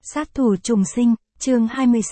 Sát thủ trùng sinh, chương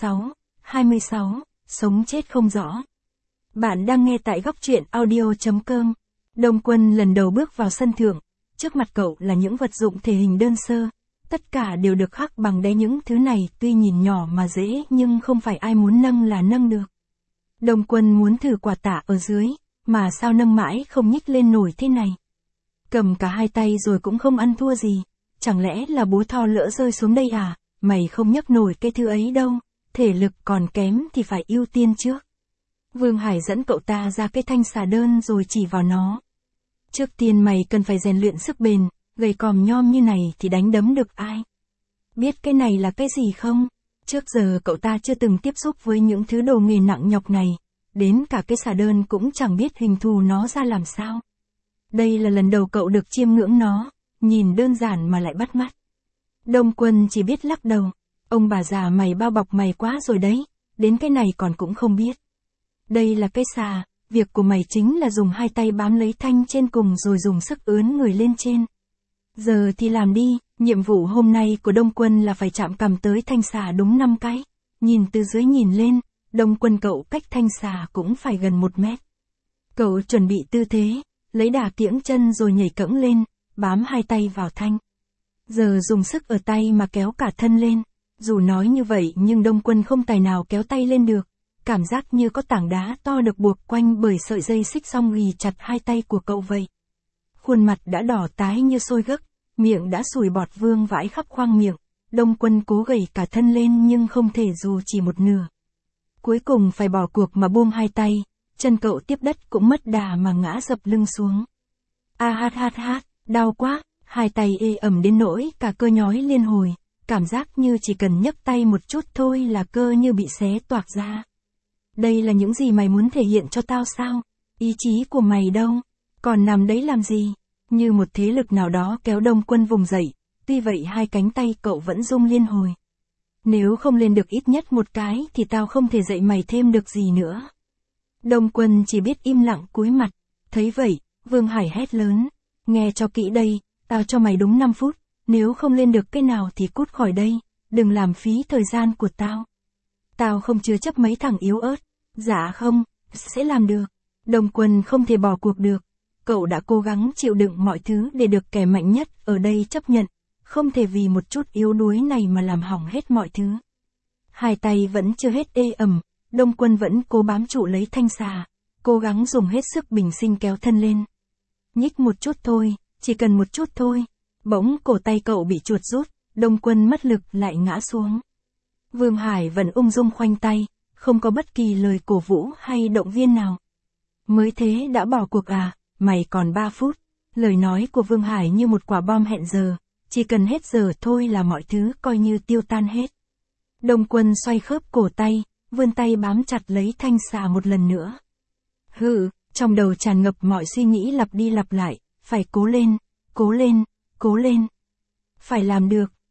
26, sống chết không rõ. Bạn đang nghe tại góc truyện audio.com. Đông Quân lần đầu bước vào sân thượng, trước mặt cậu là những vật dụng thể hình đơn sơ, tất cả đều được khắc bằng đá. Những thứ này tuy nhìn nhỏ mà dễ nhưng không phải ai muốn nâng là nâng được. Đông Quân muốn thử quả tạ ở dưới, mà sao nâng mãi không nhích lên nổi thế này. Cầm cả hai tay rồi cũng không ăn thua gì, chẳng lẽ là búa thò lỡ rơi xuống đây à? Mày không nhấc nổi cái thứ ấy đâu, thể lực còn kém thì phải ưu tiên trước. Vương Hải dẫn cậu ta ra cái thanh xà đơn rồi chỉ vào nó. Trước tiên mày cần phải rèn luyện sức bền, gầy còm nhom như này thì đánh đấm được ai? Biết cái này là cái gì không? Trước giờ cậu ta chưa từng tiếp xúc với những thứ đồ nghề nặng nhọc này, đến cả cái xà đơn cũng chẳng biết hình thù nó ra làm sao. Đây là lần đầu cậu được chiêm ngưỡng nó, nhìn đơn giản mà lại bắt mắt. Đông Quân chỉ biết lắc đầu, ông bà già mày bao bọc mày quá rồi đấy, đến cái này còn cũng không biết. Đây là cái xà, việc của mày chính là dùng hai tay bám lấy thanh trên cùng rồi dùng sức ướn người lên trên. Giờ thì làm đi, nhiệm vụ hôm nay của Đông Quân là phải chạm cằm tới thanh xà đúng 5 cái. Nhìn từ dưới nhìn lên, Đông Quân cậu cách thanh xà cũng phải gần 1 mét. Cậu chuẩn bị tư thế, lấy đà kiễng chân rồi nhảy cẫng lên, bám hai tay vào thanh. Giờ dùng sức ở tay mà kéo cả thân lên. Dù nói như vậy nhưng Đông Quân không tài nào kéo tay lên được. Cảm giác như có tảng đá to được buộc quanh bởi sợi dây xích xong ghì chặt hai tay của cậu vậy. Khuôn mặt đã đỏ tái như sôi gấc, miệng đã sùi bọt vương vãi khắp khoang miệng. Đông Quân cố gầy cả thân lên nhưng không thể dù chỉ một nửa. Cuối cùng phải bỏ cuộc mà buông hai tay, chân cậu tiếp đất cũng mất đà mà ngã dập lưng xuống. Đau quá. Hai tay ê ẩm đến nỗi cả cơ nhói liên hồi, cảm giác như chỉ cần nhấc tay một chút thôi là cơ như bị xé toạc ra. Đây là những gì mày muốn thể hiện cho tao sao? Ý chí của mày đâu? Còn nằm đấy làm gì? Như một thế lực nào đó kéo Đông Quân vùng dậy, tuy vậy hai cánh tay cậu vẫn rung liên hồi. Nếu không lên được ít nhất một cái thì tao không thể dạy mày thêm được gì nữa. Đông Quân chỉ biết im lặng cúi mặt, thấy vậy, Vương Hải hét lớn, nghe cho kỹ đây. Tao cho mày đúng 5 phút, nếu không lên được cái nào thì cút khỏi đây, đừng làm phí thời gian của tao. Tao không chứa chấp mấy thằng yếu ớt. Dạ không, sẽ làm được. Đông Quân không thể bỏ cuộc được. Cậu đã cố gắng chịu đựng mọi thứ để được kẻ mạnh nhất ở đây chấp nhận, không thể vì một chút yếu đuối này mà làm hỏng hết mọi thứ. Hai tay vẫn chưa hết ê ẩm, Đông Quân vẫn cố bám trụ lấy thanh xà, cố gắng dùng hết sức bình sinh kéo thân lên. Nhích một chút thôi. Chỉ cần một chút thôi. Bỗng cổ tay cậu bị chuột rút, Đông Quân mất lực lại ngã xuống. Vương Hải vẫn ung dung khoanh tay, không có bất kỳ lời cổ vũ hay động viên nào. Mới thế đã bỏ cuộc à, mày còn 3 phút. Lời nói của Vương Hải như một quả bom hẹn giờ, chỉ cần hết giờ thôi là mọi thứ coi như tiêu tan hết. Đông Quân xoay khớp cổ tay, vươn tay bám chặt lấy thanh xà một lần nữa. Trong đầu tràn ngập mọi suy nghĩ lặp đi lặp lại. Phải cố lên, cố lên, cố lên. Phải làm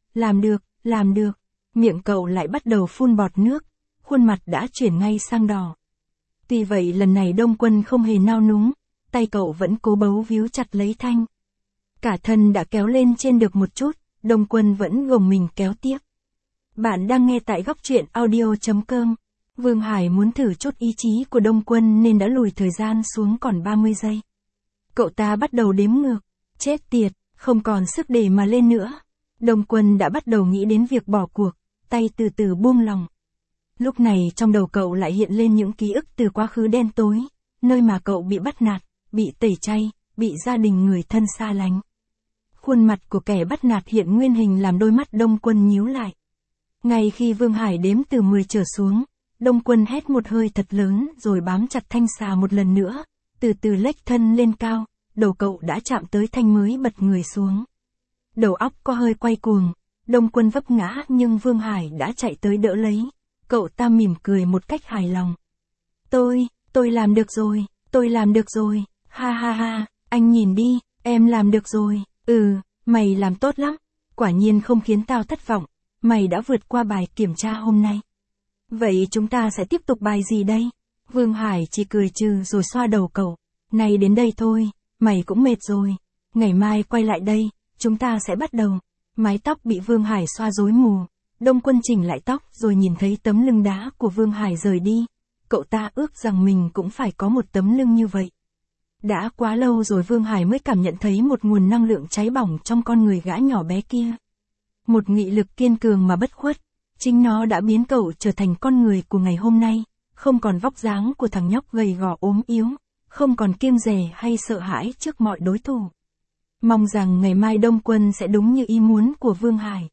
được. Miệng cậu lại bắt đầu phun bọt nước, khuôn mặt đã chuyển ngay sang đỏ. Tuy vậy lần này Đông Quân không hề nao núng, tay cậu vẫn cố bấu víu chặt lấy thanh. Cả thân đã kéo lên trên được một chút, Đông Quân vẫn gồng mình kéo tiếp. Bạn đang nghe tại góc truyện audio.com. Vương Hải muốn thử chút ý chí của Đông Quân nên đã lùi thời gian xuống còn 30 giây. Cậu ta bắt đầu đếm ngược. Chết tiệt, không còn sức để mà lên nữa. Đông Quân đã bắt đầu nghĩ đến việc bỏ cuộc, tay từ từ buông lòng. Lúc này trong đầu cậu lại hiện lên những ký ức từ quá khứ đen tối, nơi mà cậu bị bắt nạt, bị tẩy chay, bị gia đình người thân xa lánh. Khuôn mặt của kẻ bắt nạt hiện nguyên hình làm đôi mắt Đông Quân nhíu lại. Ngay khi Vương Hải đếm từ 10 trở xuống, Đông Quân hét một hơi thật lớn rồi bám chặt thanh xà một lần nữa, từ từ lệch thân lên cao. Đầu cậu đã chạm tới thanh mới bật người xuống. Đầu óc có hơi quay cuồng, Đông Quân vấp ngã nhưng Vương Hải đã chạy tới đỡ lấy. Cậu ta mỉm cười một cách hài lòng. Tôi làm được rồi, ha, anh nhìn đi, em làm được rồi, mày làm tốt lắm, quả nhiên không khiến tao thất vọng, mày đã vượt qua bài kiểm tra hôm nay. Vậy chúng ta sẽ tiếp tục bài gì đây? Vương Hải chỉ cười trừ rồi xoa đầu cậu, này đến đây thôi. Mày cũng mệt rồi, ngày mai quay lại đây, chúng ta sẽ bắt đầu. Mái tóc bị Vương Hải xoa rối mù, Đông Quân chỉnh lại tóc rồi nhìn thấy tấm lưng đá của Vương Hải rời đi. Cậu ta ước rằng mình cũng phải có một tấm lưng như vậy. Đã quá lâu rồi Vương Hải mới cảm nhận thấy một nguồn năng lượng cháy bỏng trong con người gã nhỏ bé kia. Một nghị lực kiên cường mà bất khuất. Chính nó đã biến cậu trở thành con người của ngày hôm nay. Không còn vóc dáng của thằng nhóc gầy gò ốm yếu. Không còn kiêng dè hay sợ hãi trước mọi đối thủ. Mong rằng ngày mai Đông Quân sẽ đúng như ý muốn của Vương Hải.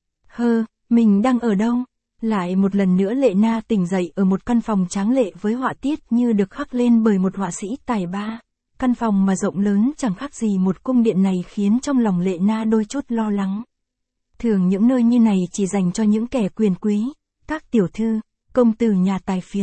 Mình đang ở đâu? Lại một lần nữa Lệ Na tỉnh dậy ở một căn phòng tráng lệ với họa tiết như được khắc lên bởi một họa sĩ tài ba. Căn phòng mà rộng lớn chẳng khác gì một cung điện này khiến trong lòng Lệ Na đôi chút lo lắng. Thường những nơi như này chỉ dành cho những kẻ quyền quý, các tiểu thư, công tử nhà tài phiệt.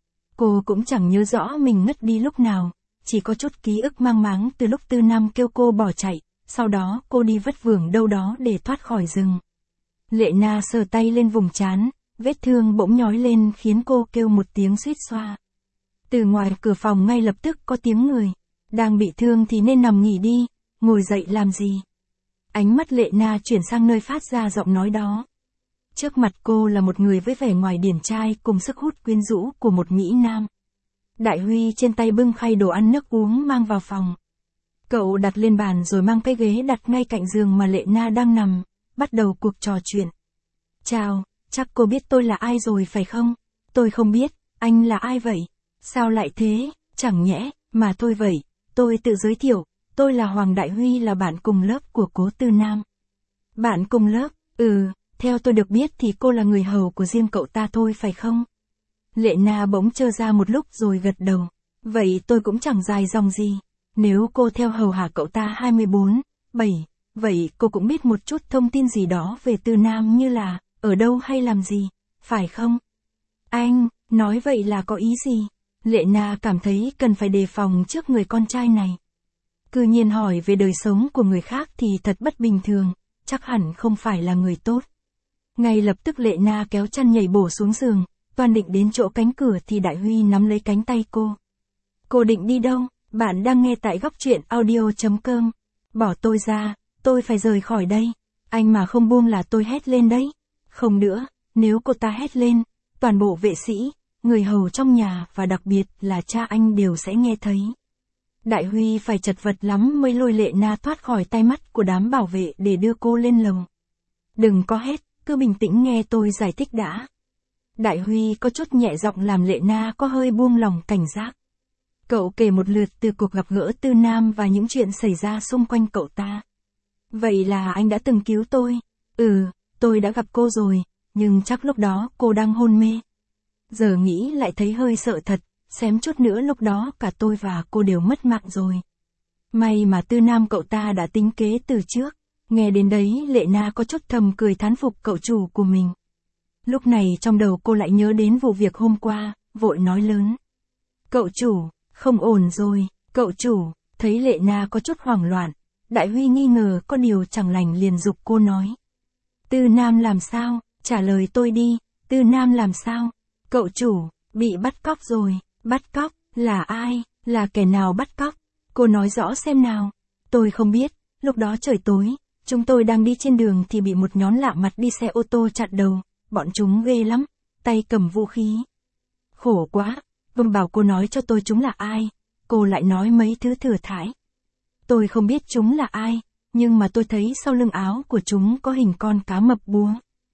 Cô cũng chẳng nhớ rõ mình ngất đi lúc nào, chỉ có chút ký ức mang máng từ lúc Tư Nam kêu cô bỏ chạy, sau đó cô đi vất vưởng đâu đó để thoát khỏi rừng. Lệ Na sờ tay lên vùng trán, vết thương bỗng nhói lên khiến cô kêu một tiếng suýt xoa. Từ ngoài cửa phòng ngay lập tức có tiếng người. Đang bị thương thì nên nằm nghỉ đi, ngồi dậy làm gì? Ánh mắt Lệ Na chuyển sang nơi phát ra giọng nói đó. Trước mặt cô là một người với vẻ ngoài điển trai cùng sức hút quyến rũ của một mỹ nam. Đại Huy trên tay bưng khay đồ ăn nước uống mang vào phòng. Cậu đặt lên bàn rồi mang cái ghế đặt ngay cạnh giường mà Lệ Na đang nằm, bắt đầu cuộc trò chuyện. Chào, chắc cô biết tôi là ai rồi phải không? Tôi không biết, anh là ai vậy? Sao lại thế, chẳng nhẽ, mà thôi vậy, tôi tự giới thiệu, tôi là Hoàng Đại Huy là bạn cùng lớp của Cố Tư Nam. Bạn cùng lớp, theo tôi được biết thì cô là người hầu của riêng cậu ta thôi phải không? Lệ Na bỗng chơ ra một lúc rồi gật đầu. Vậy tôi cũng chẳng dài dòng gì. Nếu cô theo hầu hạ cậu ta 24/7, vậy cô cũng biết một chút thông tin gì đó về Tư Nam như là, ở đâu hay làm gì, phải không? Anh, nói vậy là có ý gì? Lệ Na cảm thấy cần phải đề phòng trước người con trai này. Cứ nhiên hỏi về đời sống của người khác thì thật bất bình thường, chắc hẳn không phải là người tốt. Ngay lập tức Lệ Na kéo chăn nhảy bổ xuống giường, toàn định đến chỗ cánh cửa thì Đại Huy nắm lấy cánh tay cô. Cô định đi đâu? Bạn đang nghe tại góc truyện audio.com. Bỏ tôi ra, tôi phải rời khỏi đây. Anh mà không buông là tôi hét lên đấy. Không nữa, nếu cô ta hét lên, toàn bộ vệ sĩ, người hầu trong nhà và đặc biệt là cha anh đều sẽ nghe thấy. Đại Huy phải chật vật lắm mới lôi Lệ Na thoát khỏi tay mắt của đám bảo vệ để đưa cô lên lầu. Đừng có hét, cứ bình tĩnh nghe tôi giải thích đã. Đại Huy có chút nhẹ giọng làm Lệ Na có hơi buông lòng cảnh giác. Cậu kể một lượt từ cuộc gặp gỡ Tư Nam và những chuyện xảy ra xung quanh cậu ta. Vậy là anh đã từng cứu tôi. Tôi đã gặp cô rồi, nhưng chắc lúc đó cô đang hôn mê. Giờ nghĩ lại thấy hơi sợ thật, xém chút nữa lúc đó cả tôi và cô đều mất mạng rồi. May mà Tư Nam cậu ta đã tính kế từ trước. Nghe đến đấy Lệ Na có chút thầm cười thán phục cậu chủ của mình. Lúc này trong đầu cô lại nhớ đến vụ việc hôm qua, vội nói lớn. Cậu chủ, không ổn rồi, cậu chủ, thấy Lệ Na có chút hoảng loạn. Đại Huy nghi ngờ có điều chẳng lành liền giục cô nói. Tư Nam làm sao, trả lời tôi đi, Tư Nam làm sao? Cậu chủ, bị bắt cóc rồi, bắt cóc, là ai, là kẻ nào bắt cóc? Cô nói rõ xem nào. Tôi không biết, lúc đó trời tối, chúng tôi đang đi trên đường thì bị một nhóm lạ mặt đi xe ô tô chặn đầu, bọn chúng ghê lắm, tay cầm vũ khí. Khổ quá, bảo cô nói cho tôi chúng là ai, cô lại nói mấy thứ thừa thãi. Tôi không biết chúng là ai, nhưng mà tôi thấy sau lưng áo của chúng có hình con cá mập búa.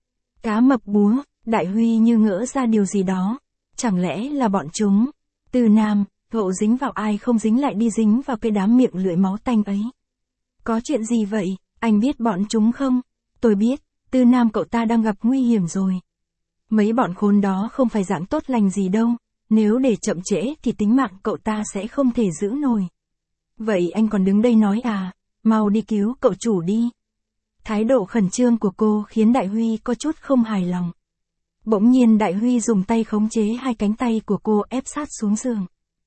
Cá mập búa, Đại Huy như ngỡ ra điều gì đó, chẳng lẽ là bọn chúng? Tư Nam, cậu dính vào ai không dính lại đi dính vào cái đám miệng lưỡi máu tanh ấy. Có chuyện gì vậy, anh biết bọn chúng không? Tôi biết, Tư Nam cậu ta đang gặp nguy hiểm rồi. Mấy bọn khốn đó không phải dạng tốt lành gì đâu, nếu để chậm trễ thì tính mạng cậu ta sẽ không thể giữ nổi. Vậy anh còn đứng đây nói à, mau đi cứu cậu chủ đi. Thái độ khẩn trương của cô khiến Đại Huy có chút không hài lòng. Bỗng nhiên Đại Huy dùng tay khống chế hai cánh tay của cô ép sát xuống giường.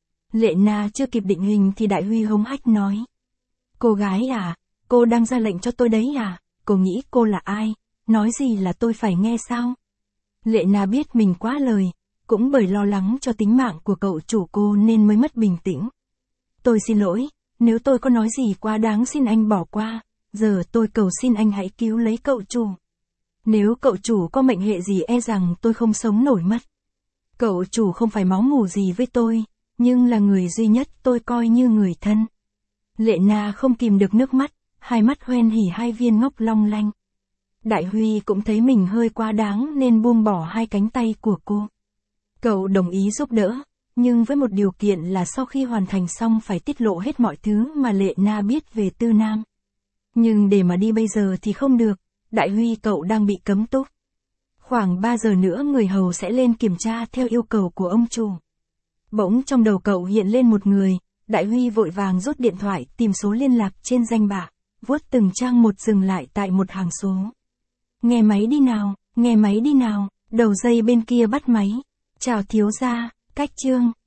Lệ Na chưa kịp định hình thì Đại Huy hống hách nói. Cô gái à, cô đang ra lệnh cho tôi đấy à, cô nghĩ cô là ai, nói gì là tôi phải nghe sao? Lệ Na biết mình quá lời, cũng bởi lo lắng cho tính mạng của cậu chủ cô nên mới mất bình tĩnh. Tôi xin lỗi, nếu tôi có nói gì quá đáng xin anh bỏ qua, giờ tôi cầu xin anh hãy cứu lấy cậu chủ. Nếu cậu chủ có mệnh hệ gì e rằng tôi không sống nổi mất. Cậu chủ không phải máu mủ gì với tôi, nhưng là người duy nhất tôi coi như người thân. Lệ Na không kìm được nước mắt, hai mắt hoen hỉ hai viên ngốc long lanh. Đại Huy cũng thấy mình hơi quá đáng nên buông bỏ hai cánh tay của cô. Cậu đồng ý giúp đỡ, nhưng với một điều kiện là sau khi hoàn thành xong phải tiết lộ hết mọi thứ mà Lệ Na biết về Tư Nam. Nhưng để mà đi bây giờ thì không được, Đại Huy cậu đang bị cấm túc. Khoảng 3 giờ nữa người hầu sẽ lên kiểm tra theo yêu cầu của ông chủ. Bỗng trong đầu cậu hiện lên một người, Đại Huy vội vàng rút điện thoại tìm số liên lạc trên danh bạ, vuốt từng trang một dừng lại tại một hàng số. Nghe máy đi nào, nghe máy đi nào, đầu dây bên kia bắt máy. Chào thiếu gia, cách Trương.